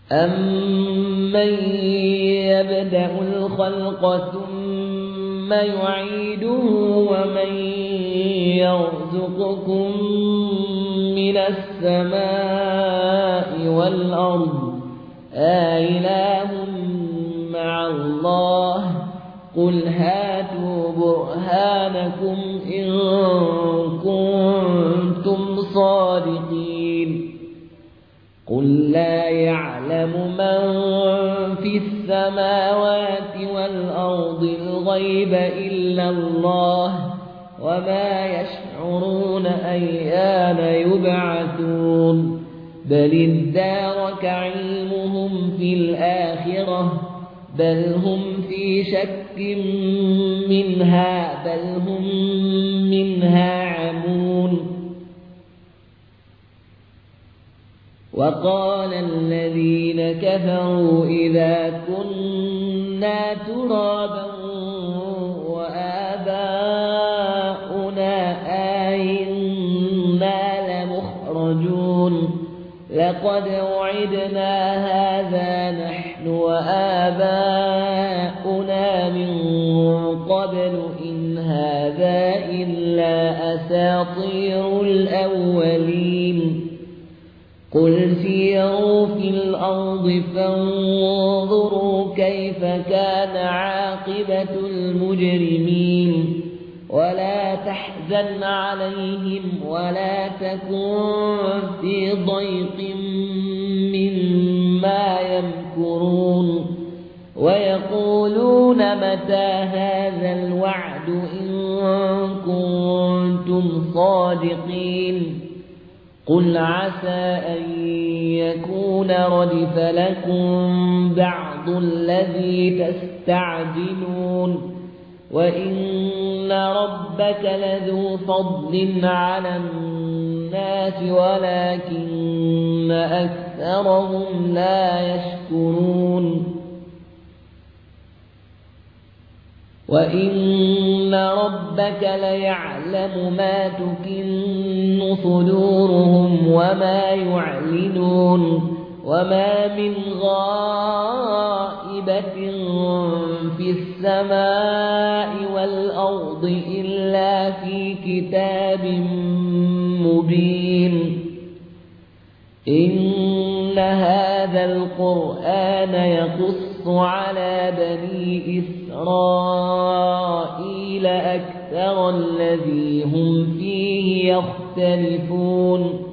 أَمَّن يَبْدَأُ الْخَلْقَ ثُمَّ يُعِيدُهُ وَمَن يَرْزُقُكُم مِّنَ السَّمَاءِ وَالْأَرْضِ أَإِلَٰهٌ مَّعَ اللَّهِ ۚ قُلْ هَاتُوا بُرْهَانَكُمْ إِن كُنتُمْ صَادِقِينَ قُل لَّا يَعْلَمُ مَن فِي السَّمَاوَاتِ وَالْأَرْضِ الْغَيْبَ إِلَّا اللَّهُ وَمَا يَشْعُرُونَ أَيَّانَ يُبْعَثُونَ بَلِ ادَّارَكَ عِلْمُهُمْ فِي الْآخِرَةِ بَلْ هُمْ فِي شَكٍّ مِّنْهَا بَلْ هُم مِّنْهَا عَمُونَ وَقَالَ الَّذِينَ كَفَرُوا إِذَا كُنَّا تُرَابًا وَآبَاؤُنَا أَئِنَّا لَمُخْرَجُونَ لَقَدْ وُعِدْنَا هَٰذَا نَحْنُ وَآبَاؤُنَا مِن قَبْلُ إِنْ هَٰذَا إِلَّا أَسَاطِيرُ الْأَوَّلِينَ قُلْ سِيرُوا فِي الْأَرْضِ فَانظُرُوا كَيْفَ كَانَ عَاقِبَةُ الْمُجْرِمِينَ وَلَا تَحْزَنْ عَلَيْهِمْ وَلَا تَكُن فِي ضَيْقٍ مِّمَّا يَمْكُرُونَ وَيَقُولُونَ مَتَىٰ هَٰذَا الْوَعْدُ إِن كُنتُمْ صَادِقِينَ قُلْ عَسَىٰ أَن يَكُونَ رَدِفَ لَكُم بَعْضُ الَّذِي تَسْتَعْجِلُونَ وَإِنَّ رَبَّكَ لَذُو فَضْلٍ عَلَى النَّاسِ وَلَٰكِنَّ أَكْثَرَهُمْ لَا يَشْكُرُونَ وَإِنَّ رَبَّكَ لَيَعْلَمُ مَا تُكِنُّ صُدُورُهُمْ وَمَا يُعْلِنُونَ وَمَا مِنْ غَائِبَةٍ فِي السَّمَاءِ وَالْأَرْضِ إِلَّا فِي كِتَابٍ مُّبِينٍ إِنَّ هَٰذَا الْقُرْآنَ يَقُصُّ عَلَىٰ بَنِي إِسْرَائِيلَ أَكْثَرَ الَّذِي هُمْ فِيهِ يَخْتَلِفُونَ